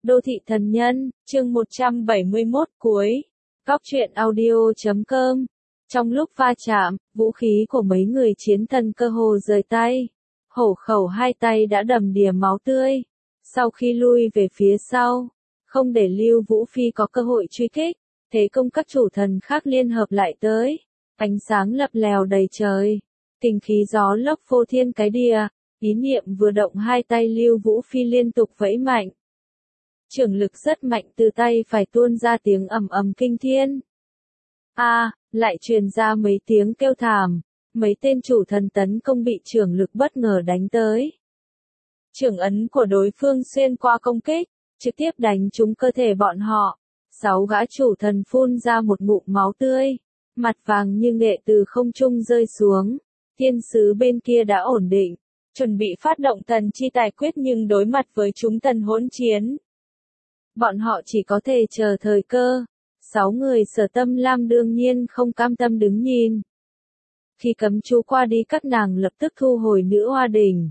Đô thị thần nhân, chương 171 cuối. Góc truyện audio.com. Trong lúc va chạm, vũ khí của mấy người chiến thần cơ hồ rời tay. Hổ khẩu hai tay đã đầm đìa máu tươi. Sau khi lui về phía sau, không để Lưu Vũ Phi có cơ hội truy kích, thế công các chủ thần khác liên hợp lại tới. Ánh sáng lập lèo đầy trời. Kình khí gió lốc phô thiên cái địa. Ý niệm vừa động hai tay Lưu Vũ Phi liên tục vẫy mạnh. Trường lực rất mạnh từ tay phải tuôn ra tiếng ầm ầm kinh thiên. Lại truyền ra mấy tiếng kêu thảm, mấy tên chủ thần tấn công bị trường lực bất ngờ đánh tới. Trường ấn của đối phương xuyên qua công kích, trực tiếp đánh trúng cơ thể bọn họ. 6 gã chủ thần phun ra một ngụm máu tươi, mặt vàng như nghệ từ không trung rơi xuống. Thiên sứ bên kia đã ổn định, chuẩn bị phát động thần chi tài quyết nhưng đối mặt với chúng thần hỗn chiến. Bọn họ chỉ có thể chờ thời cơ. 6 người Sở Tâm Lam đương nhiên không cam tâm đứng nhìn. Khi cấm chú qua đi các nàng lập tức thu hồi nữ hoa đỉnh.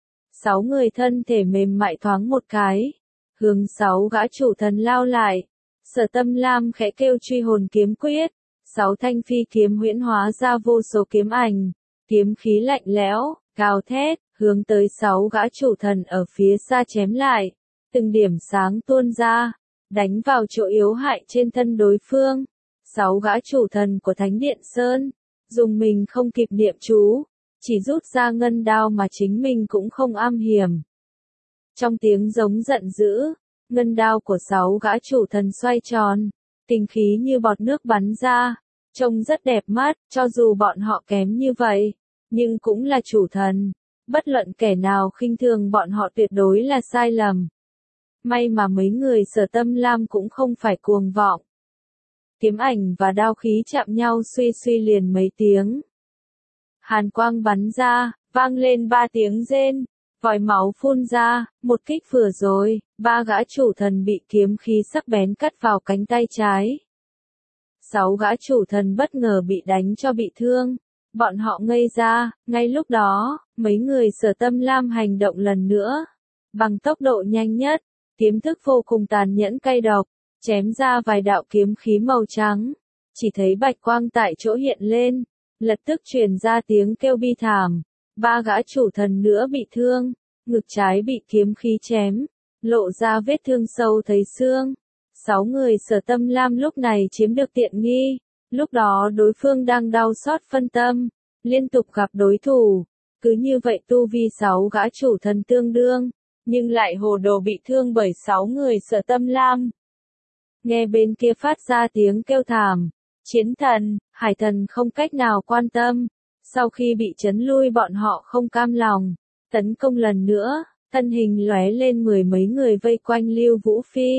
6 người thân thể mềm mại thoáng một cái, hướng 6 gã chủ thần lao lại. Sở Tâm Lam khẽ kêu truy hồn kiếm quyết, 6 thanh phi kiếm huyễn hóa ra vô số kiếm ảnh, kiếm khí lạnh lẽo, gào thét, hướng tới 6 gã chủ thần ở phía xa chém lại. Từng điểm sáng tuôn ra, đánh vào chỗ yếu hại trên thân đối phương. 6 gã chủ thần của Thánh Điện Sơn, dùng mình không kịp niệm chú, chỉ rút ra ngân đao mà chính mình cũng không am hiểm. Trong tiếng giống giận dữ, ngân đao của 6 gã chủ thần xoay tròn, kình khí như bọt nước bắn ra, trông rất đẹp mắt, cho dù bọn họ kém như vậy, nhưng cũng là chủ thần, bất luận kẻ nào khinh thường bọn họ tuyệt đối là sai lầm. May mà mấy người Sở Tâm Lam cũng không phải cuồng vọng. Kiếm ảnh và đao khí chạm nhau suy suy liền mấy tiếng. Hàn quang bắn ra, vang lên 3 tiếng rên, vòi máu phun ra, một kích vừa rồi, 3 gã chủ thần bị kiếm khí sắc bén cắt vào cánh tay trái. 6 gã chủ thần bất ngờ bị đánh cho bị thương, bọn họ ngây ra, ngay lúc đó, mấy người Sở Tâm Lam hành động lần nữa, bằng tốc độ nhanh nhất. Kiếm thức vô cùng tàn nhẫn cay độc, chém ra vài đạo kiếm khí màu trắng, chỉ thấy bạch quang tại chỗ hiện lên, lập tức truyền ra tiếng kêu bi thảm. 3 gã chủ thần nữa bị thương, ngực trái bị kiếm khí chém, lộ ra vết thương sâu thấy xương. 6 người Sở Tâm Lam lúc này chiếm được tiện nghi, lúc đó đối phương đang đau xót phân tâm, liên tục gặp đối thủ, cứ như vậy tu vi 6 gã chủ thần tương đương. Nhưng lại hồ đồ bị thương bởi 6 người Sở Tâm Lam. Nghe bên kia phát ra tiếng kêu thảm, chiến thần, hải thần không cách nào quan tâm, sau khi bị chấn lui bọn họ không cam lòng, tấn công lần nữa, thân hình lóe lên 10 mấy người vây quanh Lưu Vũ Phi.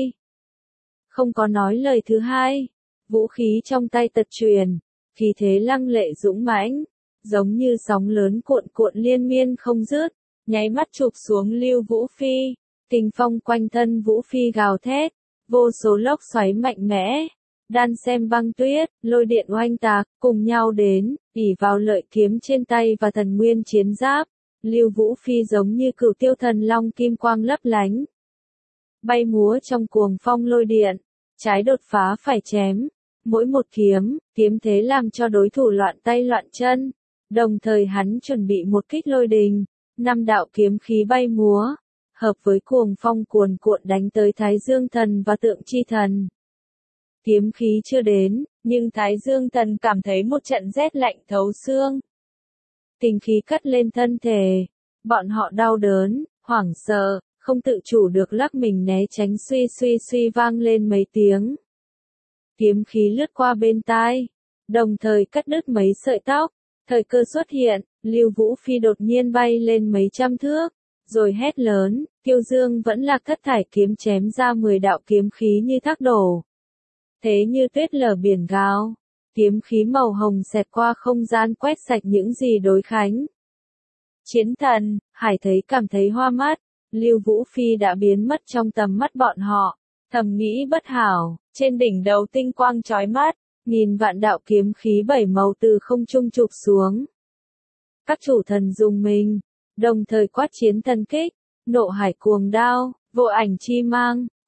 Không có nói lời thứ hai, vũ khí trong tay tật truyền, khí thế lăng lệ dũng mãnh, giống như sóng lớn cuộn cuộn liên miên không dứt. Nháy mắt chụp xuống Lưu Vũ Phi, kình phong quanh thân Vũ Phi gào thét, vô số lốc xoáy mạnh mẽ, đan xem băng tuyết, lôi điện oanh tạc, cùng nhau đến, ỷ vào lợi kiếm trên tay và thần nguyên chiến giáp, Lưu Vũ Phi giống như cửu tiêu thần long kim quang lấp lánh. Bay múa trong cuồng phong lôi điện, trái đột phá phải chém, mỗi một kiếm thế làm cho đối thủ loạn tay loạn chân, đồng thời hắn chuẩn bị một kích lôi đình. 5 đạo kiếm khí bay múa, hợp với cuồng phong cuồn cuộn đánh tới Thái Dương Thần và Tượng Chi Thần. Kiếm khí chưa đến, nhưng Thái Dương Thần cảm thấy một trận rét lạnh thấu xương. Kình khí cắt lên thân thể, bọn họ đau đớn, hoảng sợ, không tự chủ được lắc mình né tránh, suy vang lên mấy tiếng. Kiếm khí lướt qua bên tai, đồng thời cắt đứt mấy sợi tóc. Thời cơ xuất hiện, Lưu Vũ Phi đột nhiên bay lên mấy trăm thước, rồi hét lớn, Kiêu Dương vẫn là thất thải kiếm chém ra 10 đạo kiếm khí như thác đổ. Thế như tuyết lở biển gào, kiếm khí màu hồng xẹt qua không gian quét sạch những gì đối kháng. Chiến thần, hải thấy cảm thấy hoa mắt, Lưu Vũ Phi đã biến mất trong tầm mắt bọn họ, thầm nghĩ bất hảo, trên đỉnh đầu tinh quang chói mắt. Nghìn vạn đạo kiếm khí 7 màu từ không trung chụp xuống. Các chủ thần dùng mình, đồng thời quát chiến thần kích, nộ hải cuồng đao, vô ảnh chi mang,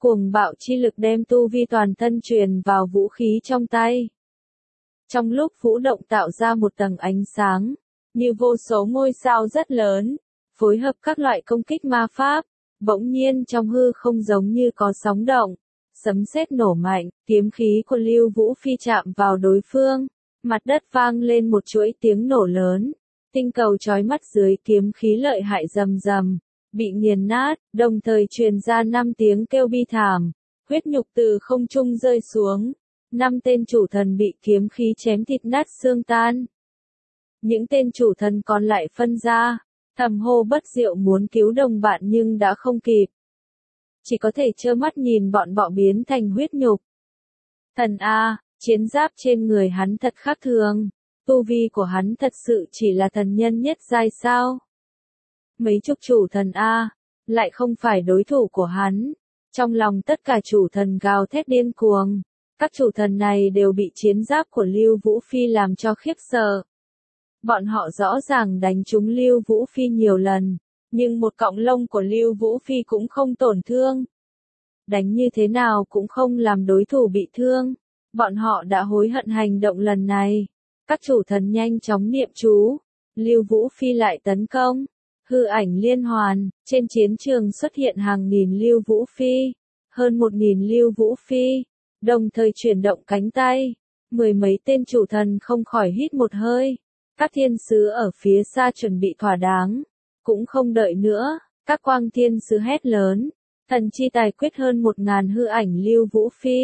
Cuồng bạo chi lực đem tu vi toàn thân truyền vào vũ khí trong tay. Trong lúc vũ động tạo ra một tầng ánh sáng, như vô số ngôi sao rất lớn, phối hợp các loại công kích ma pháp, bỗng nhiên trong hư không giống như có sóng động, sấm sét nổ mạnh, kiếm khí của Lưu Vũ Phi chạm vào đối phương, mặt đất vang lên một chuỗi tiếng nổ lớn, tinh cầu chói mắt dưới kiếm khí lợi hại rầm rầm, bị nghiền nát, đồng thời truyền ra 5 tiếng kêu bi thảm, huyết nhục từ không trung rơi xuống. 5 tên chủ thần bị kiếm khí chém thịt nát xương tan. Những tên chủ thần còn lại phân ra, thầm hô bất diệu muốn cứu đồng bạn nhưng đã không kịp. Chỉ có thể trơ mắt nhìn bọn bọ biến thành huyết nhục. Thần A, chiến giáp trên người hắn thật khác thường, tu vi của hắn thật sự chỉ là thần nhân nhất giai sao? Mấy chục chủ thần A, lại không phải đối thủ của hắn. Trong lòng tất cả chủ thần gào thét điên cuồng. Các chủ thần này đều bị chiến giáp của Lưu Vũ Phi làm cho khiếp sợ. Bọn họ rõ ràng đánh trúng Lưu Vũ Phi nhiều lần, nhưng một cọng lông của Lưu Vũ Phi cũng không tổn thương. Đánh như thế nào cũng không làm đối thủ bị thương. Bọn họ đã hối hận hành động lần này. Các chủ thần nhanh chóng niệm chú. Lưu Vũ Phi lại tấn công. Hư ảnh liên hoàn, trên chiến trường xuất hiện hàng nghìn Lưu Vũ Phi, hơn 1.000 Lưu Vũ Phi. Đồng thời chuyển động cánh tay, 10 mấy tên chủ thần không khỏi hít một hơi. Các thiên sứ ở phía xa chuẩn bị thỏa đáng, cũng không đợi nữa, các quang thiên sứ hét lớn, thần chi tài quyết hơn 1.000 hư ảnh Lưu Vũ Phi.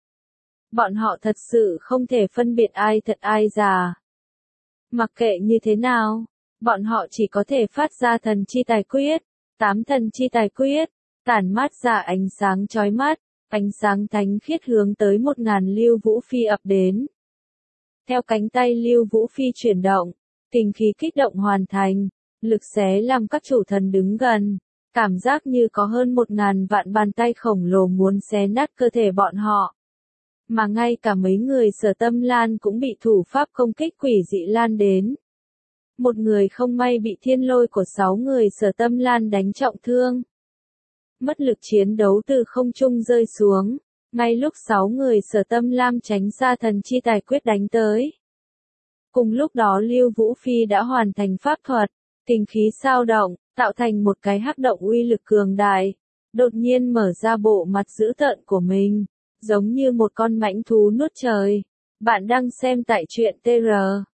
Bọn họ thật sự không thể phân biệt ai thật ai giả. Mặc kệ như thế nào, bọn họ chỉ có thể phát ra thần chi tài quyết, 8 thần chi tài quyết, tản mát ra ánh sáng chói mắt. Ánh sáng thánh khiết hướng tới 1.000 Lưu Vũ Phi ập đến. Theo cánh tay Lưu Vũ Phi chuyển động, kình khí kích động hoàn thành, lực xé làm các chủ thần đứng gần, cảm giác như có hơn 1.000 vạn bàn tay khổng lồ muốn xé nát cơ thể bọn họ. Mà ngay cả mấy người Sở Tâm Lan cũng bị thủ pháp công kích quỷ dị lan đến. Một người không may bị thiên lôi của 6 người Sở Tâm Lan đánh trọng thương. Mất lực chiến đấu từ không trung rơi xuống, ngay lúc 6 người Sở Tâm Lam tránh ra thần chi tài quyết đánh tới. Cùng lúc đó Lưu Vũ Phi đã hoàn thành pháp thuật, kình khí sao động, tạo thành một cái hắc động uy lực cường đại, đột nhiên mở ra bộ mặt dữ tợn của mình, giống như một con mãnh thú nuốt trời. Bạn đang xem tại truyện TR.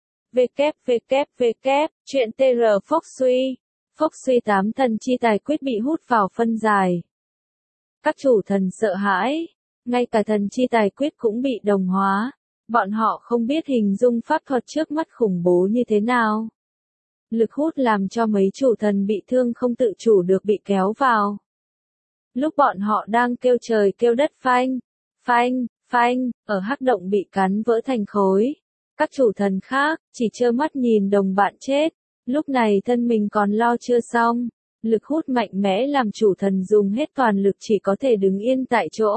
www. Truyện TR Phốc Suy. Phốc Suy 8 thần chi tài quyết bị hút vào phân giải. Các chủ thần sợ hãi, ngay cả thần chi tài quyết cũng bị đồng hóa. Bọn họ không biết hình dung pháp thuật trước mắt khủng bố như thế nào. Lực hút làm cho mấy chủ thần bị thương không tự chủ được bị kéo vào. Lúc bọn họ đang kêu trời kêu đất phanh, phanh, phanh, ở hắc động bị cắn vỡ thành khối. Các chủ thần khác, chỉ trơ mắt nhìn đồng bạn chết. Lúc này thân mình còn lo chưa xong, lực hút mạnh mẽ làm chủ thần dùng hết toàn lực chỉ có thể đứng yên tại chỗ.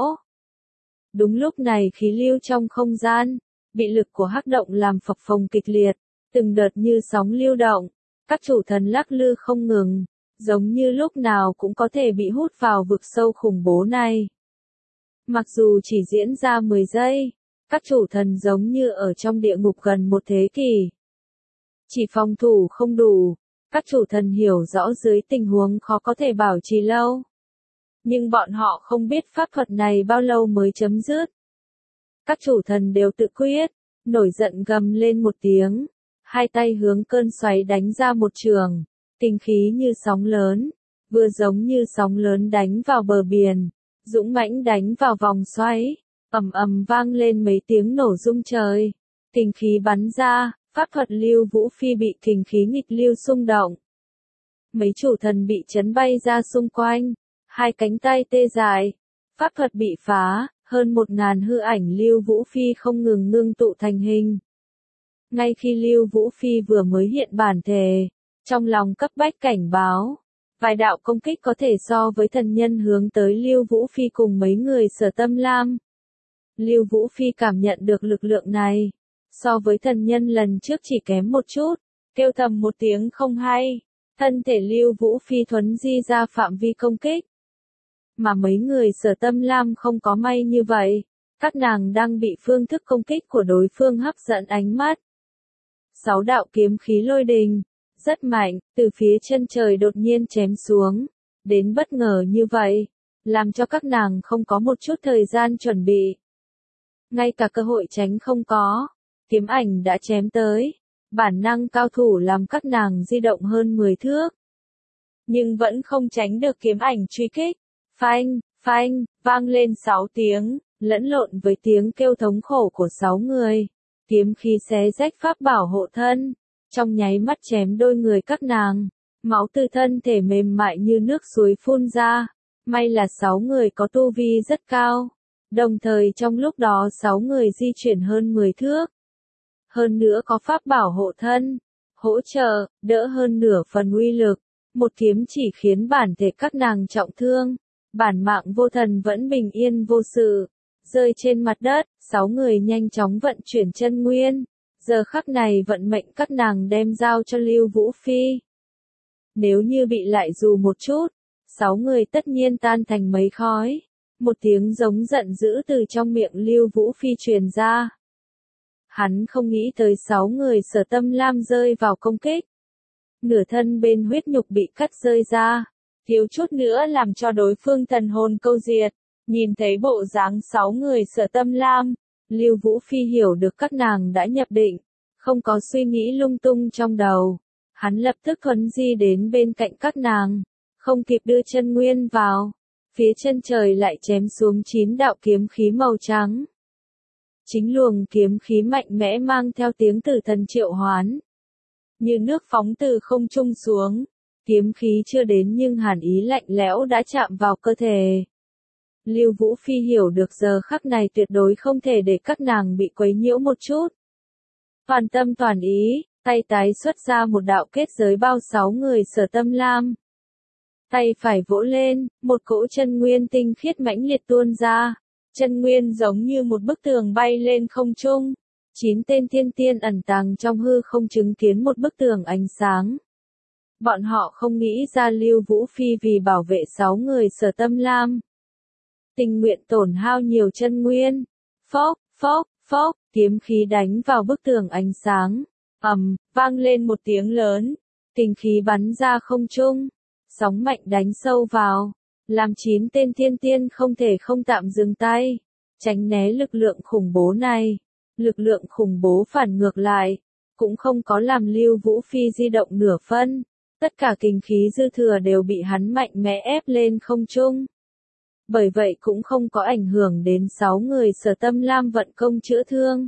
Đúng lúc này khí lưu trong không gian, bị lực của hắc động làm phập phồng kịch liệt, từng đợt như sóng lưu động, các chủ thần lắc lư không ngừng, giống như lúc nào cũng có thể bị hút vào vực sâu khủng bố này. Mặc dù chỉ diễn ra 10 giây, các chủ thần giống như ở trong địa ngục gần một thế kỷ. Chỉ phòng thủ không đủ, các chủ thần hiểu rõ dưới tình huống khó có thể bảo trì lâu. Nhưng bọn họ không biết pháp thuật này bao lâu mới chấm dứt. Các chủ thần đều tự quyết, nổi giận gầm lên một tiếng, hai tay hướng cơn xoáy đánh ra một trường, kinh khí như sóng lớn, vừa giống như sóng lớn đánh vào bờ biển, dũng mãnh đánh vào vòng xoáy, ầm ầm vang lên mấy tiếng nổ rung trời, kinh khí bắn ra. Pháp thuật Lưu Vũ Phi bị kình khí nghịch lưu xung động. Mấy chủ thần bị chấn bay ra xung quanh, hai cánh tay tê dại. Pháp thuật bị phá, hơn 1.000 hư ảnh Lưu Vũ Phi không ngừng ngưng tụ thành hình. Ngay khi Lưu Vũ Phi vừa mới hiện bản thể, trong lòng cấp bách cảnh báo, vài đạo công kích có thể so với thần nhân hướng tới Lưu Vũ Phi cùng mấy người Sở Tâm Lam. Lưu Vũ Phi cảm nhận được lực lượng này. So với thần nhân lần trước chỉ kém một chút, kêu thầm một tiếng không hay, thân thể Lưu Vũ Phi thuấn di ra phạm vi công kích. mà mấy người Sở Tâm Lam không có may như vậy. Các nàng đang bị phương thức công kích của đối phương hấp dẫn ánh mắt. 6 đạo kiếm khí lôi đình, rất mạnh, từ phía chân trời đột nhiên chém xuống, đến bất ngờ như vậy, làm cho các nàng không có một chút thời gian chuẩn bị. Ngay cả cơ hội tránh không có, kiếm ảnh đã chém tới, bản năng cao thủ làm các nàng di động hơn 10 thước. Nhưng vẫn không tránh được kiếm ảnh truy kích, phanh, phanh, vang lên 6 tiếng, lẫn lộn với tiếng kêu thống khổ của 6 người. Kiếm khí xé rách pháp bảo hộ thân, trong nháy mắt chém đôi người các nàng, máu từ thân thể mềm mại như nước suối phun ra. May là 6 người có tu vi rất cao, đồng thời trong lúc đó 6 người di chuyển hơn 10 thước. Hơn nữa có pháp bảo hộ thân, hỗ trợ, đỡ hơn nửa phần uy lực. Một kiếm chỉ khiến bản thể các nàng trọng thương, bản mạng vô thần vẫn bình yên vô sự. Rơi trên mặt đất, 6 người nhanh chóng vận chuyển chân nguyên. Giờ khắc này vận mệnh các nàng đem giao cho Lưu Vũ Phi. Nếu như bị lại dù một chút, 6 người tất nhiên tan thành mấy khói. Một tiếng giống giận dữ từ trong miệng Lưu Vũ Phi truyền ra. Hắn không nghĩ tới 6 người Sở Tâm Lam rơi vào công kích. Nửa thân bên huyết nhục bị cắt rơi ra, thiếu chút nữa làm cho đối phương thần hồn câu diệt. Nhìn thấy bộ dáng 6 người Sở Tâm Lam, Lưu Vũ Phi hiểu được các nàng đã nhập định, không có suy nghĩ lung tung trong đầu. Hắn lập tức thuấn di đến bên cạnh các nàng, không kịp đưa chân nguyên vào. Phía chân trời lại chém xuống 9 đạo kiếm khí màu trắng. Chính luồng kiếm khí mạnh mẽ mang theo tiếng tử thần triệu hoán. Như nước phóng từ không trung xuống, kiếm khí chưa đến nhưng hàn ý lạnh lẽo đã chạm vào cơ thể. Lưu Vũ Phi hiểu được giờ khắc này tuyệt đối không thể để các nàng bị quấy nhiễu một chút. Toàn tâm toàn ý, tay tái xuất ra một đạo kết giới bao 6 người Sở Tâm Lam. Tay phải vỗ lên, một cỗ chân nguyên tinh khiết mãnh liệt tuôn ra. Chân nguyên giống như một bức tường bay lên không trung. 9 tên thiên tiên ẩn tàng trong hư không chứng kiến một bức tường ánh sáng. Bọn họ không nghĩ ra Lưu Vũ Phi vì bảo vệ 6 người Sở Tâm Lam. Tình nguyện tổn hao nhiều chân nguyên. Phốc, phốc, phốc, kiếm khí đánh vào bức tường ánh sáng. Vang lên một tiếng lớn. Kình khí bắn ra không trung. Sóng mạnh đánh sâu vào. Làm 9 tên thiên tiên không thể không tạm dừng tay. Tránh né lực lượng khủng bố này. Lực lượng khủng bố phản ngược lại. Cũng không có làm Lưu Vũ Phi di động nửa phân. Tất cả kình khí dư thừa đều bị hắn mạnh mẽ ép lên không trung. Bởi vậy cũng không có ảnh hưởng đến 6 người Sở Tâm Lam vận công chữa thương.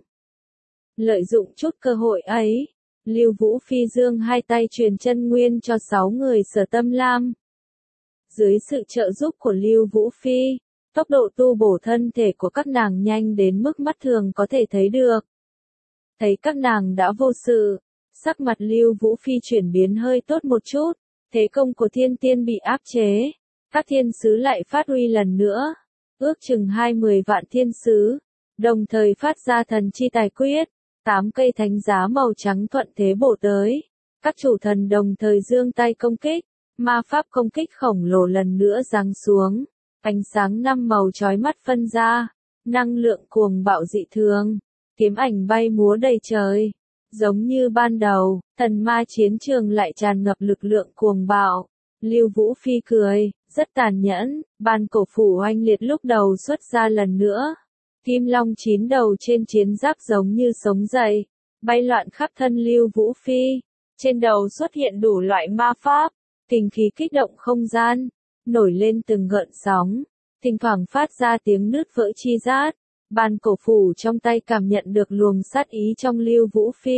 Lợi dụng chút cơ hội ấy, Lưu Vũ Phi giương hai tay truyền chân nguyên cho 6 người Sở Tâm Lam. Dưới sự trợ giúp của Lưu Vũ Phi, tốc độ tu bổ thân thể của các nàng nhanh đến mức mắt thường có thể thấy được. Thấy các nàng đã vô sự, sắc mặt Lưu Vũ Phi chuyển biến hơi tốt một chút, thế công của thiên tiên bị áp chế. Các thiên sứ lại phát huy lần nữa, ước chừng 20 vạn thiên sứ, đồng thời phát ra thần chi tài quyết, 8 cây thánh giá màu trắng thuận thế bổ tới. Các chủ thần đồng thời giương tay công kích, ma pháp công kích khổng lồ lần nữa giáng xuống, ánh sáng 5 màu chói mắt phân ra, năng lượng cuồng bạo dị thường, kiếm ảnh bay múa đầy trời. Giống như ban đầu, thần ma chiến trường lại tràn ngập lực lượng cuồng bạo. Lưu Vũ Phi cười, rất tàn nhẫn, ban cổ phủ oanh liệt lúc đầu xuất ra lần nữa. Kim long 9 đầu trên chiến giáp giống như sống dậy, bay loạn khắp thân Lưu Vũ Phi. Trên đầu xuất hiện đủ loại ma pháp, kình khí kích động không gian, nổi lên từng gợn sóng, thỉnh thoảng phát ra tiếng nứt vỡ chi rát. Ban cổ phủ trong tay cảm nhận được luồng sát ý trong Lưu Vũ Phi.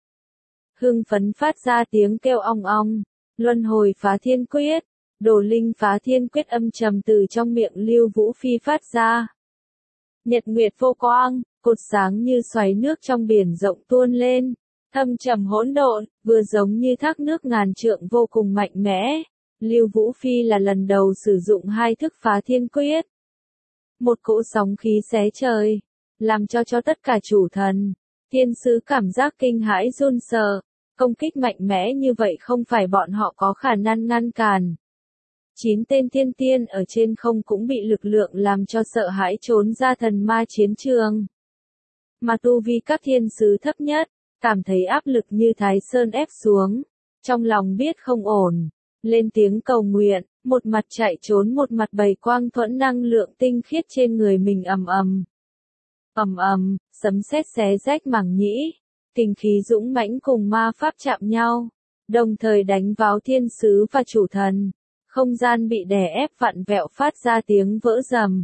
Hưng phấn phát ra tiếng kêu ong ong, luân hồi phá thiên quyết, đồ linh phá thiên quyết âm trầm từ trong miệng Lưu Vũ Phi phát ra. Nhật nguyệt vô quang, cột sáng như xoáy nước trong biển rộng tuôn lên, thâm trầm hỗn độn, vừa giống như thác nước ngàn trượng vô cùng mạnh mẽ. Lưu Vũ Phi là lần đầu sử dụng hai thức phá thiên quyết. Một cỗ sóng khí xé trời, làm cho tất cả chủ thần, thiên sứ cảm giác kinh hãi run sợ, công kích mạnh mẽ như vậy không phải bọn họ có khả năng ngăn cản. 9 tên thiên tiên ở trên không cũng bị lực lượng làm cho sợ hãi trốn ra thần ma chiến trường. Mà tu vi các thiên sứ thấp nhất, cảm thấy áp lực như Thái Sơn ép xuống. Trong lòng biết không ổn, lên tiếng cầu nguyện, một mặt chạy trốn một mặt bày quang thuẫn năng lượng tinh khiết trên người mình ầm ầm. Ầm ầm, sấm sét xé rách màng nhĩ, kinh khí dũng mãnh cùng ma pháp chạm nhau, đồng thời đánh vào thiên sứ và chủ thần. Không gian bị đè ép vặn vẹo phát ra tiếng vỡ rầm.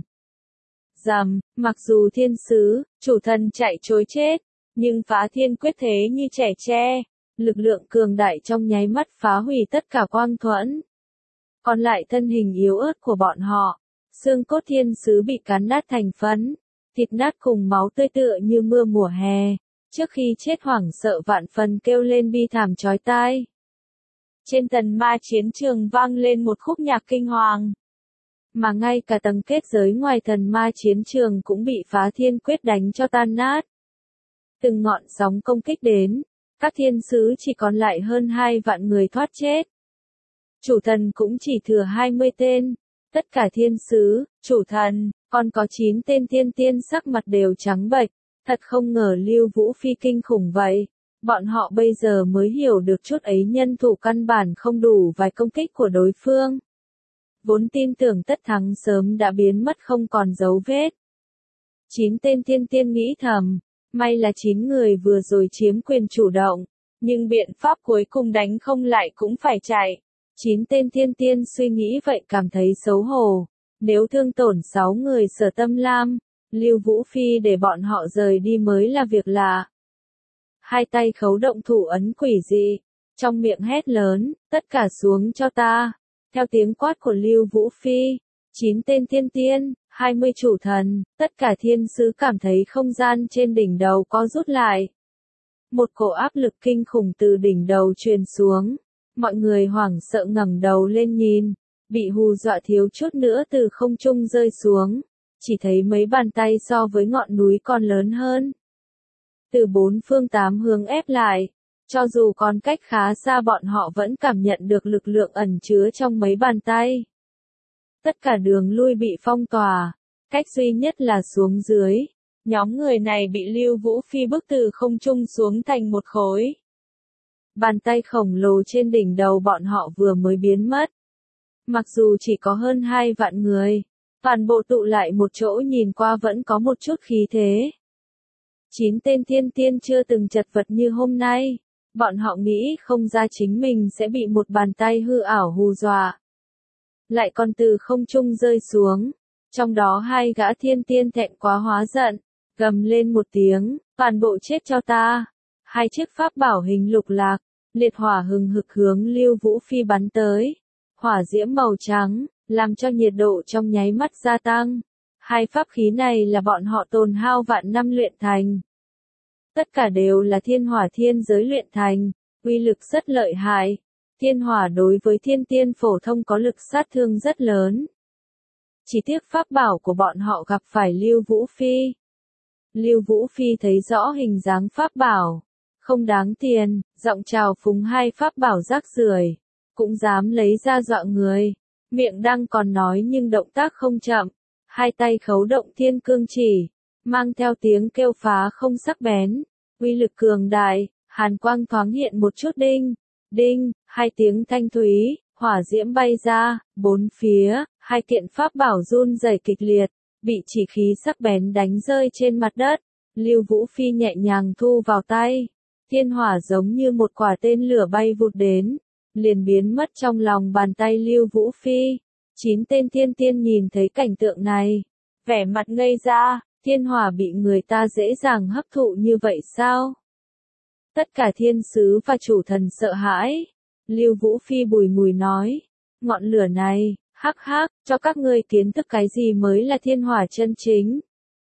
Rầm, mặc dù thiên sứ, chủ thần chạy trối chết, nhưng phá thiên quyết thế như trẻ tre, lực lượng cường đại trong nháy mắt phá hủy tất cả quang thuẫn. Còn lại thân hình yếu ớt của bọn họ, xương cốt thiên sứ bị cắn nát thành phấn, thịt nát cùng máu tươi tựa như mưa mùa hè, trước khi chết hoảng sợ vạn phần kêu lên bi thảm chói tai. Trên thần ma chiến trường vang lên một khúc nhạc kinh hoàng. Mà ngay cả tầng kết giới ngoài thần ma chiến trường cũng bị phá thiên quyết đánh cho tan nát. Từng ngọn sóng công kích đến, các thiên sứ chỉ còn lại hơn 2 vạn người thoát chết. Chủ thần cũng chỉ thừa 20 tên, tất cả thiên sứ, chủ thần, còn có 9 tên thiên tiên sắc mặt đều trắng bệch, thật không ngờ Lưu Vũ Phi kinh khủng vậy. Bọn họ bây giờ mới hiểu được chút ấy nhân thủ căn bản không đủ vài công kích của đối phương. Vốn tin tưởng tất thắng sớm đã biến mất không còn dấu vết. 9 tên thiên tiên nghĩ thầm, may là 9 người vừa rồi chiếm quyền chủ động, nhưng biện pháp cuối cùng đánh không lại cũng phải chạy. 9 tên thiên tiên suy nghĩ vậy cảm thấy xấu hổ, nếu thương tổn 6 người Sở Tâm Lam, Lưu Vũ Phi để bọn họ rời đi mới là việc lạ. Hai tay khấu động thủ ấn quỷ dị, trong miệng hét lớn, tất cả xuống cho ta. Theo tiếng quát của Lưu Vũ Phi, 9 tên thiên tiên, 20 chủ thần, tất cả thiên sứ cảm thấy không gian trên đỉnh đầu có rút lại. Một cổ áp lực kinh khủng từ đỉnh đầu truyền xuống, mọi người hoảng sợ ngẩng đầu lên nhìn, bị hù dọa thiếu chút nữa từ không trung rơi xuống, chỉ thấy mấy bàn tay so với ngọn núi còn lớn hơn. Từ 4 phương 8 hướng ép lại, cho dù còn cách khá xa bọn họ vẫn cảm nhận được lực lượng ẩn chứa trong mấy bàn tay. Tất cả đường lui bị phong tỏa, cách duy nhất là xuống dưới. Nhóm người này bị Lưu Vũ Phi bức từ không trung xuống thành một khối. Bàn tay khổng lồ trên đỉnh đầu bọn họ vừa mới biến mất. Mặc dù chỉ có hơn 2 vạn người, toàn bộ tụ lại một chỗ nhìn qua vẫn có một chút khí thế. 9 tên thiên tiên chưa từng chật vật như hôm nay, bọn họ nghĩ không ra chính mình sẽ bị một bàn tay hư ảo hù dọa. Lại còn từ không trung rơi xuống, trong đó 2 gã thiên tiên thẹn quá hóa giận, gầm lên một tiếng, toàn bộ chết cho ta. 2 chiếc pháp bảo hình lục lạc, liệt hỏa hừng hực hướng Lưu Vũ Phi bắn tới. Hỏa diễm màu trắng, làm cho nhiệt độ trong nháy mắt gia tăng. 2 pháp khí này là bọn họ tồn hao vạn năm luyện thành. Tất cả đều là thiên hỏa thiên giới luyện thành, uy lực rất lợi hại. Thiên hỏa đối với thiên tiên phổ thông có lực sát thương rất lớn. Chỉ tiếc pháp bảo của bọn họ gặp phải Lưu Vũ Phi. Lưu Vũ Phi thấy rõ hình dáng pháp bảo, không đáng tiền, giọng chào phúng 2 pháp bảo rác rưởi, cũng dám lấy ra dọa người. Miệng đang còn nói nhưng động tác không chậm, 2 tay khấu động thiên cương chỉ, mang theo tiếng kêu phá không sắc bén, uy lực cường đại, hàn quang thoáng hiện một chút đinh, đinh, 2 tiếng thanh thúy, hỏa diễm bay ra, 4 phía, 2 kiện pháp bảo run rẩy kịch liệt, bị chỉ khí sắc bén đánh rơi trên mặt đất. Lưu Vũ Phi nhẹ nhàng thu vào tay, thiên hỏa giống như một quả tên lửa bay vụt đến, liền biến mất trong lòng bàn tay Lưu Vũ Phi. 9 tên thiên tiên nhìn thấy cảnh tượng này, vẻ mặt ngây ra, thiên hỏa bị người ta dễ dàng hấp thụ như vậy sao? Tất cả thiên sứ và chủ thần sợ hãi. Lưu Vũ Phi bùi ngùi nói, ngọn lửa này, hắc hắc, cho các ngươi kiến thức cái gì mới là thiên hỏa chân chính.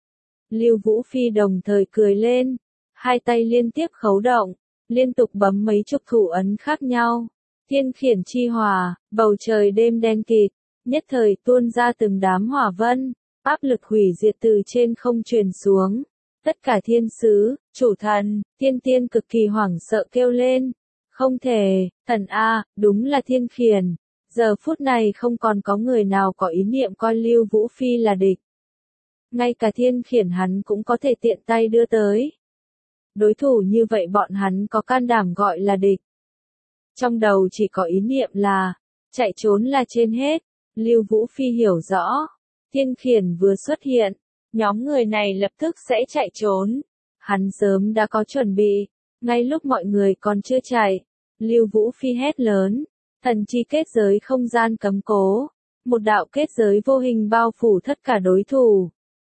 Lưu Vũ Phi đồng thời cười lên, 2 tay liên tiếp khấu động, liên tục bấm mấy chục thủ ấn khác nhau. Thiên khiển chi hỏa, bầu trời đêm đen kịt, nhất thời tuôn ra từng đám hỏa vân, áp lực hủy diệt từ trên không truyền xuống. Tất cả thiên sứ, chủ thần, thiên tiên cực kỳ hoảng sợ kêu lên. Không thể, thần A, đúng là thiên khiển. Giờ phút này không còn có người nào có ý niệm coi Lưu Vũ Phi là địch. Ngay cả Thiên Khiển hắn cũng có thể tiện tay đưa tới. Đối thủ như vậy bọn hắn có can đảm gọi là địch. Trong đầu chỉ có ý niệm là, chạy trốn là trên hết. Lưu Vũ Phi hiểu rõ, Thiên Khiển vừa xuất hiện, nhóm người này lập tức sẽ chạy trốn. Hắn sớm đã có chuẩn bị, ngay lúc mọi người còn chưa chạy, Lưu Vũ Phi hét lớn, thần chi kết giới không gian cấm cố, một đạo kết giới vô hình bao phủ tất cả đối thủ.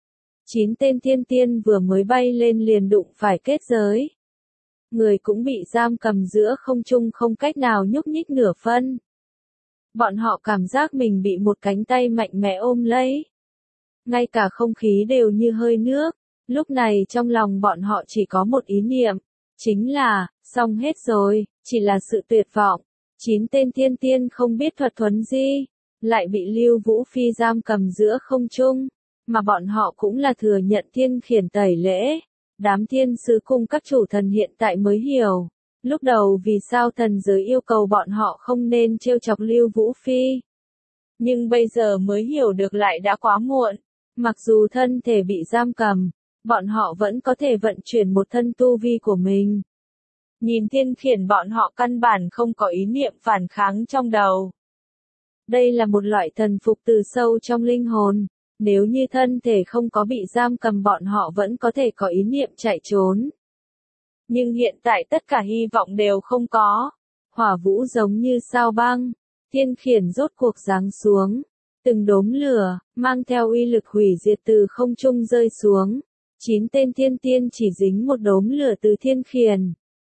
9 tên thiên tiên vừa mới bay lên liền đụng phải kết giới. Người cũng bị giam cầm giữa không trung không cách nào nhúc nhích nửa phân. Bọn họ cảm giác mình bị một cánh tay mạnh mẽ ôm lấy. Ngay cả không khí đều như hơi nước. Lúc này trong lòng bọn họ chỉ có một ý niệm, chính là, xong hết rồi, chỉ là sự tuyệt vọng. 9 tên thiên tiên không biết thuật thuấn gì, lại bị Lưu Vũ Phi giam cầm giữa không trung, mà bọn họ cũng là thừa nhận Thiên Khiển tẩy lễ. Đám thiên sứ cùng các chủ thần hiện tại mới hiểu, lúc đầu vì sao thần giới yêu cầu bọn họ không nên trêu chọc Lưu Vũ Phi. Nhưng bây giờ mới hiểu được lại đã quá muộn, mặc dù thân thể bị giam cầm, bọn họ vẫn có thể vận chuyển một thân tu vi của mình. Nhìn Thiên Khiển bọn họ căn bản không có ý niệm phản kháng trong đầu. Đây là một loại thần phục từ sâu trong linh hồn. Nếu như thân thể không có bị giam cầm bọn họ vẫn có thể có ý niệm chạy trốn. Nhưng hiện tại tất cả hy vọng đều không có. Hỏa vũ giống như sao băng. Thiên Khiển rốt cuộc giáng xuống. Từng đốm lửa, mang theo uy lực hủy diệt từ không trung rơi xuống. 9 tên thiên tiên chỉ dính một đốm lửa từ Thiên Khiển.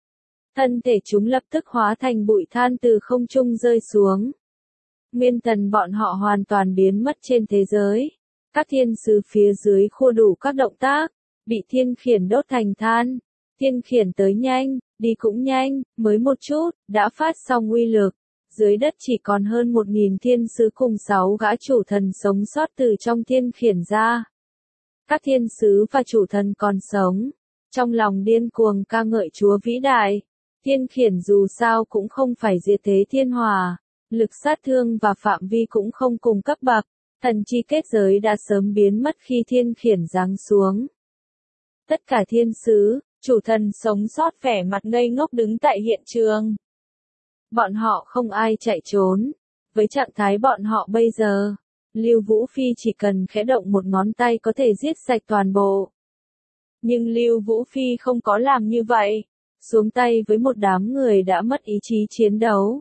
Thân thể chúng lập tức hóa thành bụi than từ không trung rơi xuống. Nguyên thần bọn họ hoàn toàn biến mất trên thế giới. Các thiên sứ phía dưới khua đủ các động tác, bị Thiên Khiển đốt thành than. Thiên Khiển tới nhanh, đi cũng nhanh, mới một chút, đã phát xong uy lực. Dưới đất chỉ còn hơn 1000 thiên sứ cùng 6 gã chủ thần sống sót từ trong Thiên Khiển ra. Các thiên sứ và chủ thần còn sống, trong lòng điên cuồng ca ngợi Chúa vĩ đại. Thiên Khiển dù sao cũng không phải diệt thế thiên hỏa, lực sát thương và phạm vi cũng không cùng cấp bậc. Thần chi kết giới đã sớm biến mất khi Thiên Khiển giáng xuống. Tất cả thiên sứ, chủ thần sống sót vẻ mặt ngây ngốc đứng tại hiện trường. Bọn họ không ai chạy trốn. Với trạng thái bọn họ bây giờ, Lưu Vũ Phi chỉ cần khẽ động một ngón tay có thể giết sạch toàn bộ. Nhưng Lưu Vũ Phi không có làm như vậy, xuống tay với một đám người đã mất ý chí chiến đấu.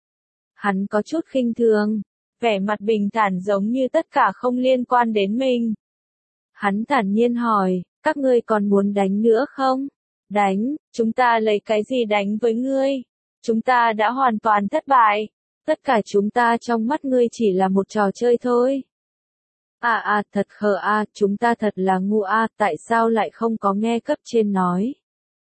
Hắn có chút khinh thường. Vẻ mặt bình thản giống như tất cả không liên quan đến mình. Hắn thản nhiên hỏi, các ngươi còn muốn đánh nữa không? Đánh, chúng ta lấy cái gì đánh với ngươi? Chúng ta đã hoàn toàn thất bại. Tất cả chúng ta trong mắt ngươi chỉ là một trò chơi thôi. Thật khờ chúng ta thật là ngu tại sao lại không có nghe cấp trên nói?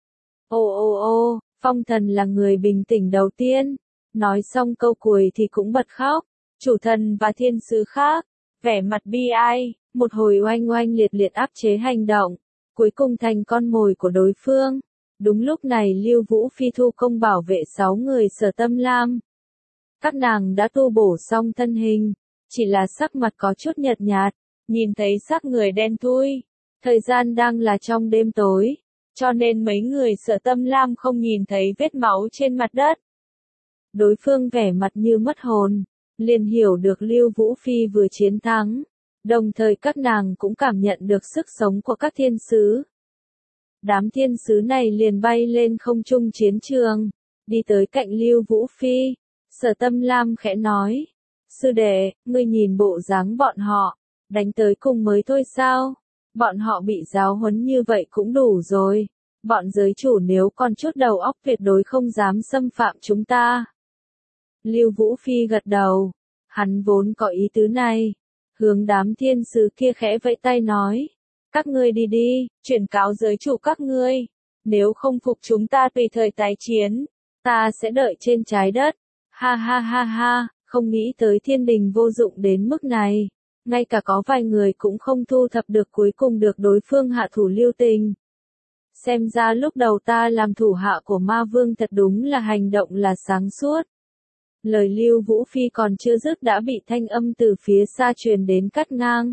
Phong thần là người bình tĩnh đầu tiên. Nói xong câu cuối thì cũng bật khóc. Chủ thần và thiên sứ khác, vẻ mặt bi ai, một hồi oanh oanh liệt liệt áp chế hành động, cuối cùng thành con mồi của đối phương. Đúng lúc này Lưu Vũ Phi thu công bảo vệ 6 người Sở Tâm Lam. Các nàng đã tu bổ xong thân hình, chỉ là sắc mặt có chút nhợt nhạt, nhìn thấy sắc người đen thui. Thời gian đang là trong đêm tối, cho nên mấy người Sở Tâm Lam không nhìn thấy vết máu trên mặt đất. Đối phương vẻ mặt như mất hồn. Liền hiểu được Lưu Vũ Phi vừa chiến thắng, đồng thời các nàng cũng cảm nhận được sức sống của các thiên sứ. Đám thiên sứ này liền bay lên không trung chiến trường, đi tới cạnh Lưu Vũ Phi. Sở Tâm Lam khẽ nói, sư đệ, ngươi nhìn bộ dáng bọn họ, đánh tới cùng mới thôi sao? Bọn họ bị giáo huấn như vậy cũng đủ rồi. Bọn giới chủ nếu còn chút đầu óc tuyệt đối không dám xâm phạm chúng ta. Lưu Vũ Phi gật đầu, hắn vốn có ý tứ này, hướng đám thiên sứ kia khẽ vẫy tay nói, các ngươi đi đi, chuyển cáo giới chủ các ngươi, nếu không phục chúng ta tùy thời tái chiến, ta sẽ đợi trên trái đất. Ha, không nghĩ tới thiên đình vô dụng đến mức này, ngay cả có vài người cũng không thu thập được cuối cùng được đối phương hạ thủ lưu tình. Xem ra lúc đầu ta làm thủ hạ của ma vương thật đúng là hành động là sáng suốt. Lời Lưu Vũ Phi còn chưa dứt đã bị thanh âm từ phía xa truyền đến cắt ngang.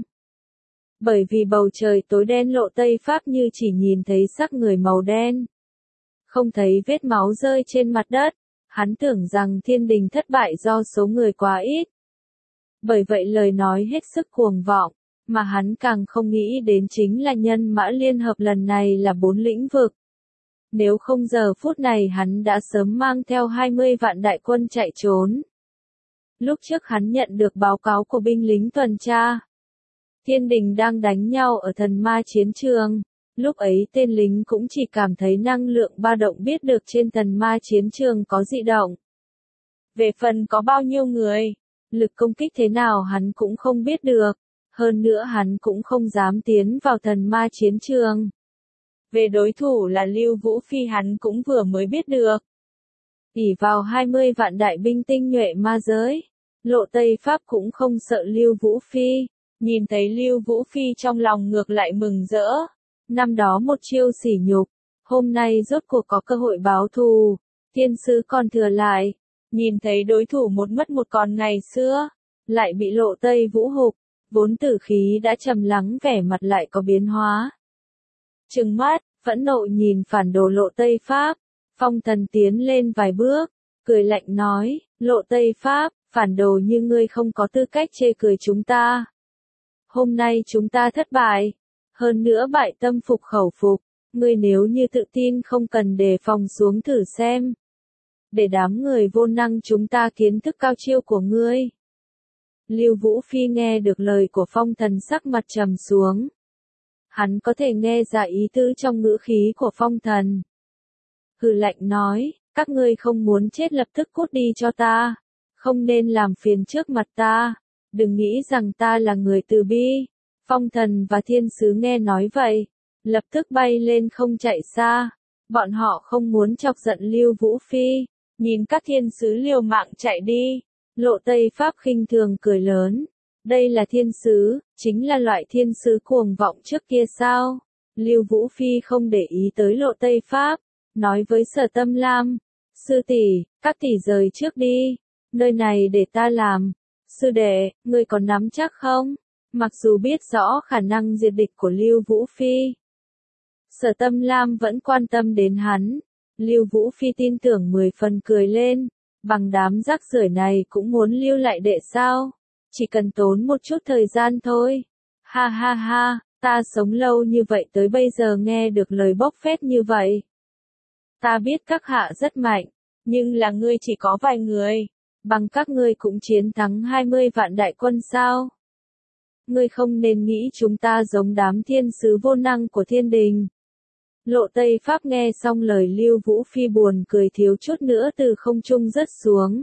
Bởi vì bầu trời tối đen, Lộ Tây Pháp như chỉ nhìn thấy xác người màu đen. Không thấy vết máu rơi trên mặt đất. Hắn tưởng rằng thiên đình thất bại do số người quá ít. Bởi vậy lời nói hết sức cuồng vọng, mà hắn càng không nghĩ đến chính là nhân mã liên hợp lần này là 4 lĩnh vực. Nếu không giờ phút này hắn đã sớm mang theo 20 vạn đại quân chạy trốn. Lúc trước hắn nhận được báo cáo của binh lính tuần tra. Thiên đình đang đánh nhau ở thần ma chiến trường. Lúc ấy tên lính cũng chỉ cảm thấy năng lượng ba động, biết được trên thần ma chiến trường có dị động. Về phần có bao nhiêu người, lực công kích thế nào hắn cũng không biết được. Hơn nữa hắn cũng không dám tiến vào thần ma chiến trường. Về đối thủ là Lưu Vũ Phi hắn cũng vừa mới biết được. ỷ vào 20 vạn đại binh tinh nhuệ ma giới, Lộ Tây Pháp cũng không sợ Lưu Vũ Phi. Nhìn thấy Lưu Vũ Phi trong lòng ngược lại mừng rỡ. Năm đó một chiêu sỉ nhục, hôm nay rốt cuộc có cơ hội báo thù. Thiên sứ còn thừa lại, nhìn thấy đối thủ một mất một còn ngày xưa, lại bị Lộ Tây Vũ hục, vốn tử khí đã trầm lắng vẻ mặt lại có biến hóa. Trừng mắt, phẫn nộ nhìn phản đồ Lộ Tây Pháp, Phong Thần tiến lên vài bước, cười lạnh nói, Lộ Tây Pháp, phản đồ như ngươi không có tư cách chê cười chúng ta. Hôm nay chúng ta thất bại, hơn nữa bại tâm phục khẩu phục, ngươi nếu như tự tin không cần đề phòng xuống thử xem. Để đám người vô năng chúng ta kiến thức cao chiêu của ngươi. Lưu Vũ Phi nghe được lời của Phong Thần sắc mặt trầm xuống. Hắn có thể nghe ra ý tứ trong ngữ khí của Phong Thần. Hừ lạnh nói, các ngươi không muốn chết lập tức cút đi cho ta. Không nên làm phiền trước mặt ta. Đừng nghĩ rằng ta là người từ bi. Phong Thần và thiên sứ nghe nói vậy, lập tức bay lên không chạy xa. Bọn họ không muốn chọc giận Lưu Vũ Phi. Nhìn các thiên sứ liều mạng chạy đi. Lộ Tây Pháp khinh thường cười lớn. Đây là thiên sứ, chính là loại thiên sứ cuồng vọng trước kia sao? Lưu Vũ Phi không để ý tới Lộ Tây Pháp, nói với Sở Tâm Lam, sư tỷ, các tỷ rời trước đi, nơi này để ta làm. Sư đệ, ngươi còn nắm chắc không? Mặc dù biết rõ khả năng diệt địch của Lưu Vũ Phi, Sở Tâm Lam vẫn quan tâm đến hắn. Lưu Vũ Phi tin tưởng 10 phần cười lên, bằng đám rác rưởi này cũng muốn lưu lại đệ sao? Chỉ cần tốn một chút thời gian thôi. Ha ha ha, ta sống lâu như vậy tới bây giờ nghe được lời bốc phét như vậy. Ta biết các hạ rất mạnh, nhưng là ngươi chỉ có vài người, bằng các ngươi cũng chiến thắng 20 vạn đại quân sao? Ngươi không nên nghĩ chúng ta giống đám thiên sứ vô năng của thiên đình. Lộ Tây Pháp nghe xong lời Lưu Vũ Phi buồn cười thiếu chút nữa từ không trung rớt xuống.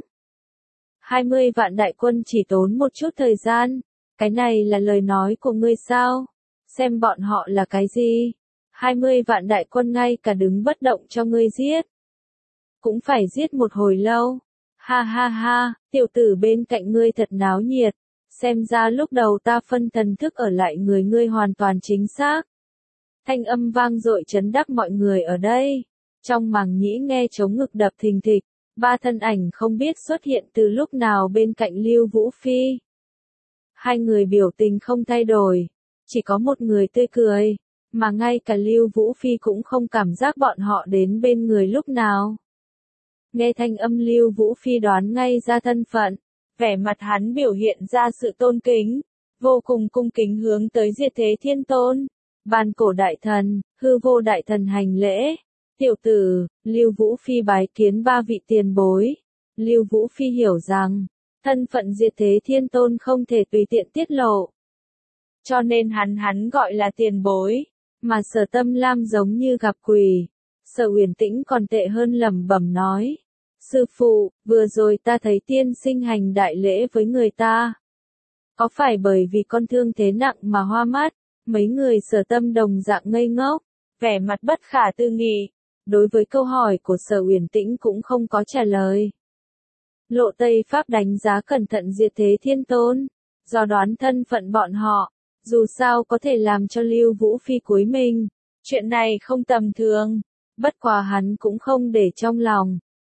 20 vạn đại quân chỉ tốn một chút thời gian, cái này là lời nói của ngươi sao? Xem bọn họ là cái gì? 20 vạn đại quân ngay cả đứng bất động cho ngươi giết. Cũng phải giết một hồi lâu. Ha ha ha, tiểu tử bên cạnh ngươi thật náo nhiệt. Xem ra lúc đầu ta phân thần thức ở lại người ngươi hoàn toàn chính xác. Thanh âm vang dội chấn đắc mọi người ở đây. Trong màng nhĩ nghe trống ngực đập thình thịch. 3 thân ảnh không biết xuất hiện từ lúc nào bên cạnh Lưu Vũ Phi. Hai người biểu tình không thay đổi, chỉ có một người tươi cười, mà ngay cả Lưu Vũ Phi cũng không cảm giác bọn họ đến bên người lúc nào. Nghe thanh âm Lưu Vũ Phi đoán ngay ra thân phận, vẻ mặt hắn biểu hiện ra sự tôn kính, vô cùng cung kính hướng tới Diệt Thế Thiên Tôn, Bàn Cổ Đại Thần, Hư Vô Đại Thần hành lễ. Tiểu tử, Lưu Vũ Phi bái kiến 3 vị tiền bối. Lưu Vũ Phi hiểu rằng, thân phận Diệt Thế Thiên Tôn không thể tùy tiện tiết lộ. Cho nên hắn gọi là tiền bối, mà Sở Tâm Lam giống như gặp quỷ. Sở Uyển Tĩnh còn tệ hơn lẩm bẩm nói. Sư phụ, vừa rồi ta thấy tiên sinh hành đại lễ với người ta. Có phải bởi vì con thương thế nặng mà hoa mắt? Mấy người Sở Tâm đồng dạng ngây ngốc, vẻ mặt bất khả tư nghị. Đối với câu hỏi của Sở Uyển Tĩnh cũng không có trả lời. Lộ Tây Pháp đánh giá cẩn thận Diệt Thế Thiên Tôn, do đoán thân phận bọn họ, dù sao có thể làm cho Lưu Vũ Phi cúi mình. Chuyện này không tầm thường, bất quá hắn cũng không để trong lòng.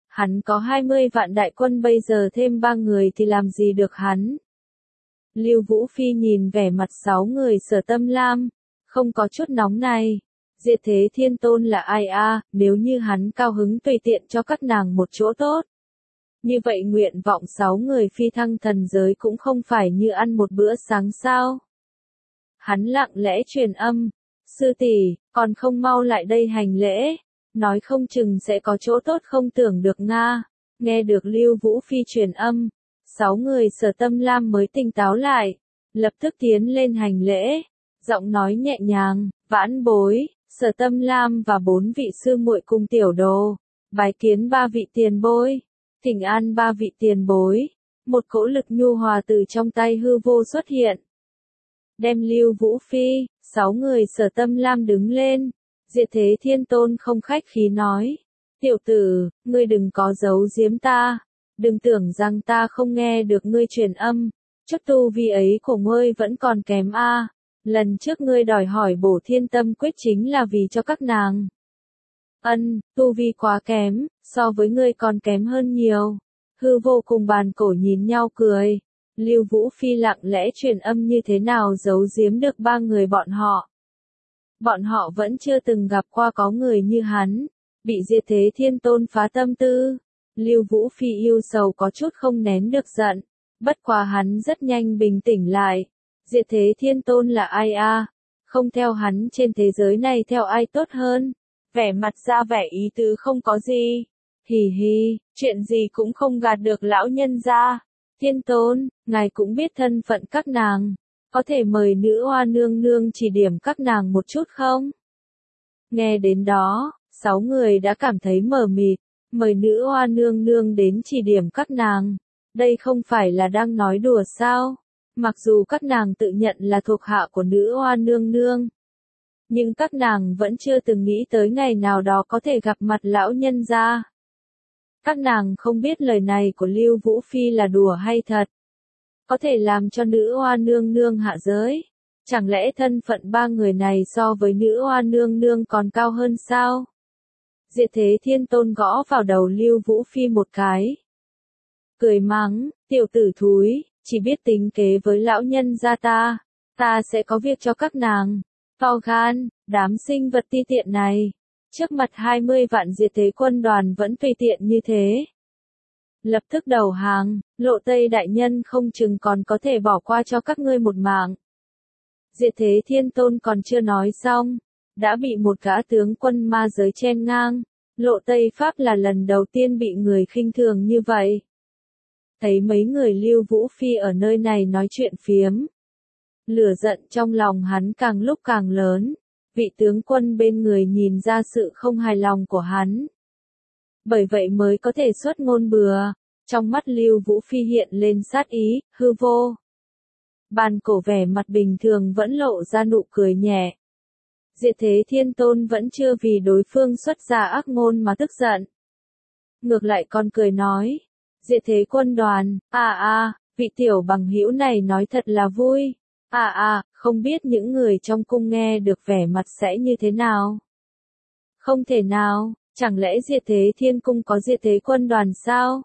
Hắn có 20 vạn đại quân bây giờ thêm 3 người thì làm gì được hắn. Lưu Vũ Phi nhìn vẻ mặt 6 người Sở Tâm Lam, không có chút nóng này. Diệt Thế Thiên Tôn là ai a? Nếu như hắn cao hứng tùy tiện cho các nàng một chỗ tốt. Như vậy nguyện vọng 6 người phi thăng thần giới cũng không phải như ăn một bữa sáng sao. Hắn lặng lẽ truyền âm, sư tỷ, còn không mau lại đây hành lễ, nói không chừng sẽ có chỗ tốt không tưởng được nga. Nghe được Lưu Vũ Phi truyền âm, 6 người Sở Tâm Lam mới tỉnh táo lại, lập tức tiến lên hành lễ, giọng nói nhẹ nhàng, vãn bối, Sở Tâm Lam và 4 vị sư muội cùng tiểu đồ, bái kiến 3 vị tiền bối, thỉnh an 3 vị tiền bối, một cỗ lực nhu hòa từ trong tay hư vô xuất hiện. Đem Lưu Vũ Phi, 6 người Sở Tâm Lam đứng lên, Diệt Thế Thiên Tôn không khách khí nói, tiểu tử, ngươi đừng có giấu giếm ta, đừng tưởng rằng ta không nghe được ngươi truyền âm, chút tu vi ấy của ngươi vẫn còn kém a. Lần trước ngươi đòi hỏi bổ thiên tâm quyết chính là vì cho các nàng. Tu vi quá kém, so với ngươi còn kém hơn nhiều. Hư vô cùng bàn cổ nhìn nhau cười. Lưu Vũ Phi lặng lẽ truyền âm như thế nào giấu giếm được 3 người bọn họ. Bọn họ vẫn chưa từng gặp qua có người như hắn, bị Diệt Thế Thiên Tôn phá tâm tư. Lưu Vũ Phi yêu sầu có chút không nén được giận, bất quá hắn rất nhanh bình tĩnh lại. Diệt Thế Thiên Tôn là ai a? Không theo hắn trên thế giới này theo ai tốt hơn? Vẻ mặt ra vẻ ý tứ không có gì. Hì hì, chuyện gì cũng không gạt được lão nhân gia. Thiên Tôn, ngài cũng biết thân phận các nàng, có thể mời nữ hoa nương nương chỉ điểm các nàng một chút không? Nghe đến đó, 6 người đã cảm thấy mờ mịt, mời nữ hoa nương nương đến chỉ điểm các nàng. Đây không phải là đang nói đùa sao? Mặc dù các nàng tự nhận là thuộc hạ của nữ hoa nương nương, nhưng các nàng vẫn chưa từng nghĩ tới ngày nào đó có thể gặp mặt lão nhân gia. Các nàng không biết lời này của Lưu Vũ Phi là đùa hay thật. Có thể làm cho nữ hoa nương nương hạ giới. Chẳng lẽ thân phận 3 người này so với nữ hoa nương nương còn cao hơn sao? Diệt Thế Thiên Tôn gõ vào đầu Lưu Vũ Phi một cái. Cười mắng, tiểu tử thúi, chỉ biết tính kế với lão nhân gia ta sẽ có việc cho các nàng. To gan, đám sinh vật ti tiện này. Trước mặt 20 vạn Diệt Thế quân đoàn vẫn tùy tiện như thế. Lập tức đầu hàng, Lộ Tây đại nhân không chừng còn có thể bỏ qua cho các ngươi một mạng. Diệt Thế Thiên Tôn còn chưa nói xong, đã bị một gã tướng quân ma giới chen ngang. Lộ Tây Pháp là lần đầu tiên bị người khinh thường như vậy. Thấy mấy người Lưu Vũ Phi ở nơi này nói chuyện phiếm. Lửa giận trong lòng hắn càng lúc càng lớn. Vị tướng quân bên người nhìn ra sự không hài lòng của hắn. Bởi vậy mới có thể xuất ngôn bừa. Trong mắt Lưu Vũ Phi hiện lên sát ý, hư vô. Bàn cổ vẻ mặt bình thường vẫn lộ ra nụ cười nhẹ. Diệt Thế Thiên Tôn vẫn chưa vì đối phương xuất ra ác ngôn mà tức giận. Ngược lại còn cười nói. Diệt Thế quân đoàn, vị tiểu bằng hữu này nói thật là vui. Không biết những người trong cung nghe được vẻ mặt sẽ như thế nào? Không thể nào, chẳng lẽ Diệt Thế Thiên Cung có Diệt Thế quân đoàn sao?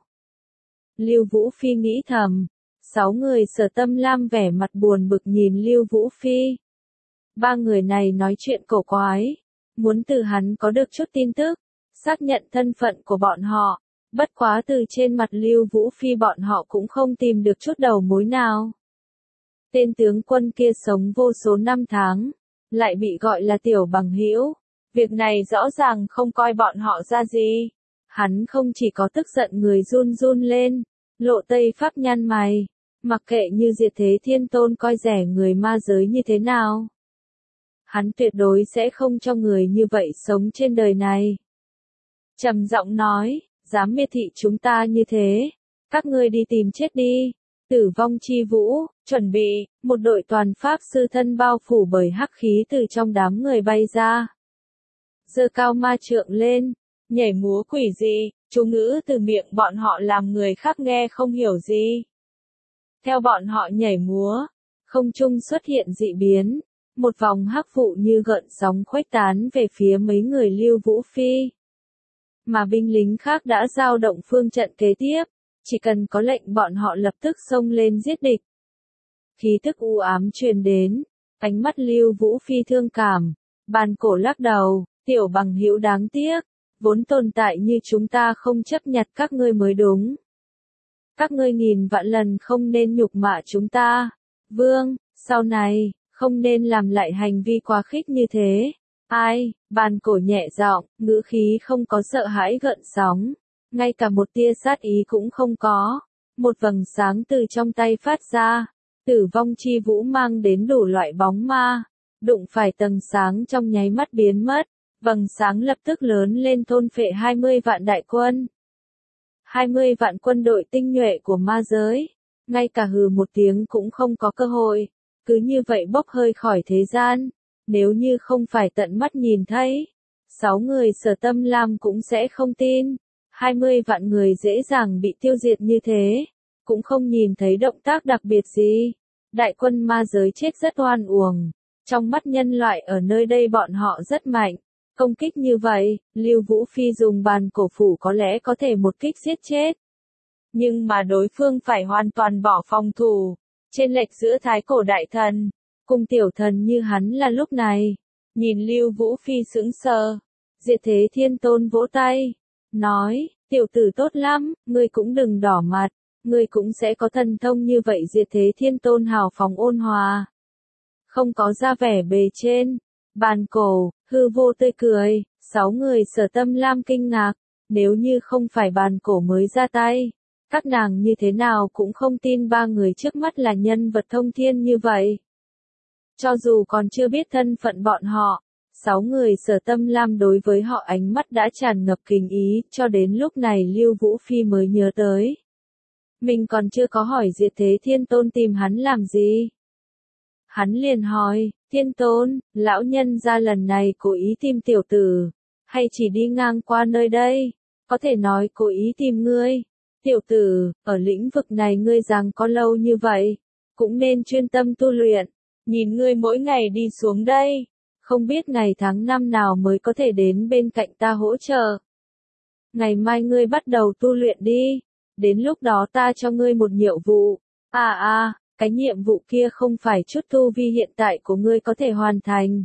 Lưu Vũ Phi nghĩ thầm. 6 người Sở Tâm Lam vẻ mặt buồn bực nhìn Lưu Vũ Phi. 3 người này nói chuyện cổ quái. Muốn từ hắn có được chút tin tức, xác nhận thân phận của bọn họ. Bất quá từ trên mặt Lưu Vũ Phi bọn họ cũng không tìm được chút đầu mối nào. Tên tướng quân kia sống vô số năm tháng, lại bị gọi là tiểu bằng hữu. Việc này rõ ràng không coi bọn họ ra gì. Hắn không chỉ có tức giận người run run lên, Lộ Tây Pháp nhăn mày, mặc kệ như Diệt Thế Thiên Tôn coi rẻ người ma giới như thế nào. Hắn tuyệt đối sẽ không cho người như vậy sống trên đời này. Trầm giọng nói, dám miệt thị chúng ta như thế, các ngươi đi tìm chết đi. Tử vong chi vũ, chuẩn bị, một đội toàn pháp sư thân bao phủ bởi hắc khí từ trong đám người bay ra. Giơ cao ma trượng lên, nhảy múa quỷ dị, chú ngữ từ miệng bọn họ làm người khác nghe không hiểu gì. Theo bọn họ nhảy múa, không trung xuất hiện dị biến, một vòng hắc vụ như gợn sóng khuếch tán về phía mấy người Lưu Vũ Phi. mà binh lính khác đã giao động phương trận kế tiếp, chỉ cần có lệnh bọn họ lập tức xông lên giết địch. Khí tức u ám truyền đến, ánh mắt Lưu Vũ Phi thương cảm, Bàn Cổ lắc đầu, tiểu bằng hữu đáng tiếc, vốn tồn tại như chúng ta không chấp nhặt các ngươi mới đúng. Các ngươi nghìn vạn lần không nên nhục mạ chúng ta, vương, sau này, không nên làm lại hành vi quá khích như thế. Ai, Bàn Cổ nhẹ giọng, ngữ khí không có sợ hãi gợn sóng, ngay cả một tia sát ý cũng không có. Một vầng sáng từ trong tay phát ra, Tử vong chi vũ mang đến đủ loại bóng ma, đụng phải tầng sáng trong nháy mắt biến mất, vầng sáng lập tức lớn lên thôn phệ 20 vạn đại quân. 20 vạn quân đội tinh nhuệ của ma giới, ngay cả hừ một tiếng cũng không có cơ hội, cứ như vậy bốc hơi khỏi thế gian. Nếu như không phải tận mắt nhìn thấy, 6 người Sở Tâm Lam cũng sẽ không tin. 20 vạn người dễ dàng bị tiêu diệt như thế, cũng không nhìn thấy động tác đặc biệt gì. Đại quân ma giới chết rất oan uổng, trong mắt nhân loại ở nơi đây bọn họ rất mạnh. Công kích như vậy, Lưu Vũ Phi dùng Bàn Cổ phủ có lẽ có thể một kích giết chết. Nhưng mà đối phương phải hoàn toàn bỏ phòng thủ, chênh lệch giữa Thái Cổ Đại Thần cùng tiểu thần như hắn là lúc này. Nhìn Lưu Vũ Phi sững sờ, Diệt Thế Thiên Tôn vỗ tay, nói, tiểu tử tốt lắm, ngươi cũng đừng đỏ mặt, ngươi cũng sẽ có thần thông như vậy. Diệt Thế Thiên Tôn hào phóng ôn hòa, không có ra vẻ bề trên. Bàn Cổ, hư vô tươi cười, 6 người Sở Tâm Lam kinh ngạc, nếu như không phải Bàn Cổ mới ra tay, các nàng như thế nào cũng không tin ba người trước mắt là nhân vật thông thiên như vậy. Cho dù còn chưa biết thân phận bọn họ, 6 người Sở Tâm Lam đối với họ ánh mắt đã tràn ngập kính ý, cho đến lúc này Lưu Vũ Phi mới nhớ tới. Mình còn chưa có hỏi Diệt Thế Thiên Tôn tìm hắn làm gì. Hắn liền hỏi, Thiên Tôn, lão nhân gia lần này cố ý tìm tiểu tử, hay chỉ đi ngang qua nơi đây, có thể nói cố ý tìm ngươi. Tiểu tử, ở lĩnh vực này ngươi rằng có lâu như vậy, cũng nên chuyên tâm tu luyện, nhìn ngươi mỗi ngày đi xuống đây, không biết ngày tháng năm nào mới có thể đến bên cạnh ta hỗ trợ. Ngày mai ngươi bắt đầu tu luyện đi, đến lúc đó ta cho ngươi một nhiệm vụ. Cái nhiệm vụ kia không phải chút tu vi hiện tại của ngươi có thể hoàn thành.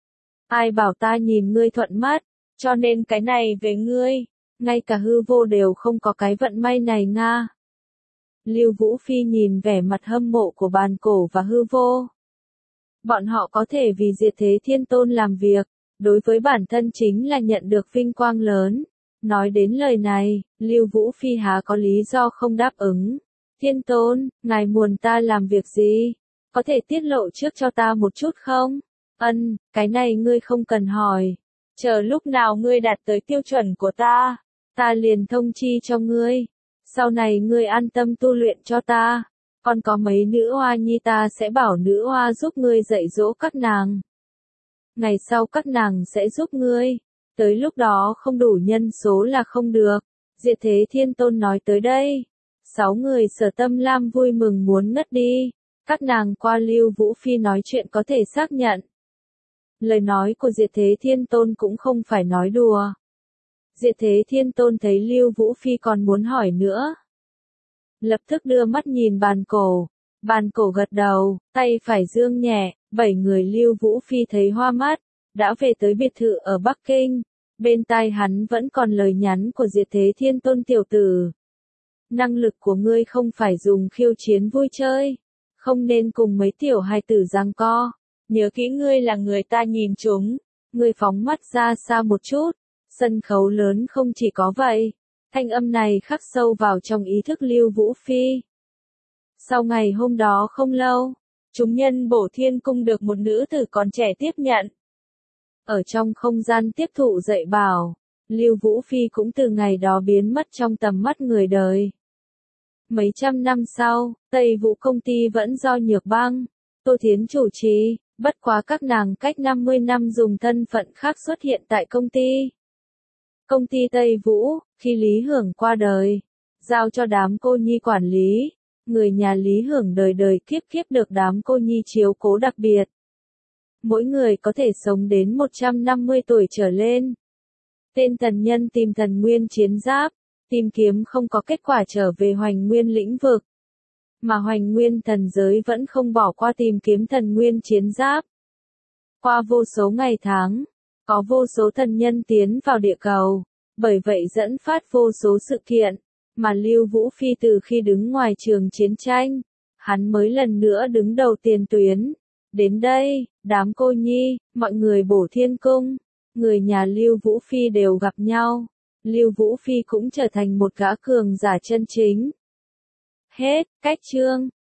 Ai bảo ta nhìn ngươi thuận mắt, cho nên cái này về ngươi, ngay cả hư vô đều không có cái vận may này nga. Lưu Vũ Phi nhìn vẻ mặt hâm mộ của Bàn Cổ và hư vô. Bọn họ có thể vì Diệt Thế Thiên Tôn làm việc, đối với bản thân chính là nhận được vinh quang lớn. Nói đến lời này, Lưu Vũ Phi há có lý do không đáp ứng. Thiên Tôn, ngài muốn ta làm việc gì? Có thể tiết lộ trước cho ta một chút không? Cái này ngươi không cần hỏi. Chờ lúc nào ngươi đạt tới tiêu chuẩn của ta liền thông chi cho ngươi. Sau này ngươi an tâm tu luyện cho ta. Còn có mấy nữ hoa nhi ta sẽ bảo nữ hoa giúp ngươi dạy dỗ các nàng. Ngày sau các nàng sẽ giúp ngươi. Tới lúc đó không đủ nhân số là không được. Diệt Thế Thiên Tôn nói tới đây. 6 người Sở Tâm Lam vui mừng muốn ngất đi. Các nàng qua Lưu Vũ Phi nói chuyện có thể xác nhận. Lời nói của Diệt Thế Thiên Tôn cũng không phải nói đùa. Diệt Thế Thiên Tôn thấy Lưu Vũ Phi còn muốn hỏi nữa, lập tức đưa mắt nhìn Bàn Cổ. Bàn Cổ gật đầu, tay phải dương nhẹ, 7 người Lưu Vũ Phi thấy hoa mắt, đã về tới biệt thự ở Bắc Kinh. Bên tai hắn vẫn còn lời nhắn của Diệt Thế Thiên Tôn tiểu tử. Năng lực của ngươi không phải dùng khiêu chiến vui chơi, không nên cùng mấy tiểu hài tử giằng co. Nhớ kỹ ngươi là người ta nhìn chúng, ngươi phóng mắt ra xa một chút. Sân khấu lớn không chỉ có vậy. Thanh âm này khắc sâu vào trong ý thức Lưu Vũ Phi. Sau ngày hôm đó không lâu, chúng nhân Bổ Thiên Cung được một nữ tử còn trẻ tiếp nhận. Ở trong không gian tiếp thụ dạy bảo, Lưu Vũ Phi cũng từ ngày đó biến mất trong tầm mắt người đời. Mấy trăm năm sau, Tây Vũ công ty vẫn do Nhược Băng, Tô Thiến chủ trì, bất quá các nàng cách 50 năm dùng thân phận khác xuất hiện tại công ty. Công ty Tây Vũ, khi Lý Hưởng qua đời, giao cho đám cô nhi quản lý, người nhà Lý Hưởng đời đời kiếp kiếp được đám cô nhi chiếu cố đặc biệt. Mỗi người có thể sống đến 150 tuổi trở lên. Tên thần nhân tìm thần nguyên chiến giáp, tìm kiếm không có kết quả trở về Hoành Nguyên lĩnh vực. Mà Hoành Nguyên thần giới vẫn không bỏ qua tìm kiếm thần nguyên chiến giáp. Qua vô số ngày tháng, có vô số thần nhân tiến vào địa cầu, bởi vậy dẫn phát vô số sự kiện, mà Lưu Vũ Phi từ khi đứng ngoài trường chiến tranh, hắn mới lần nữa đứng đầu tiền tuyến. Đến đây, đám cô nhi, mọi người Bổ Thiên Cung, người nhà Lưu Vũ Phi đều gặp nhau. Lưu Vũ Phi cũng trở thành một gã cường giả chân chính. Hết, cách chương.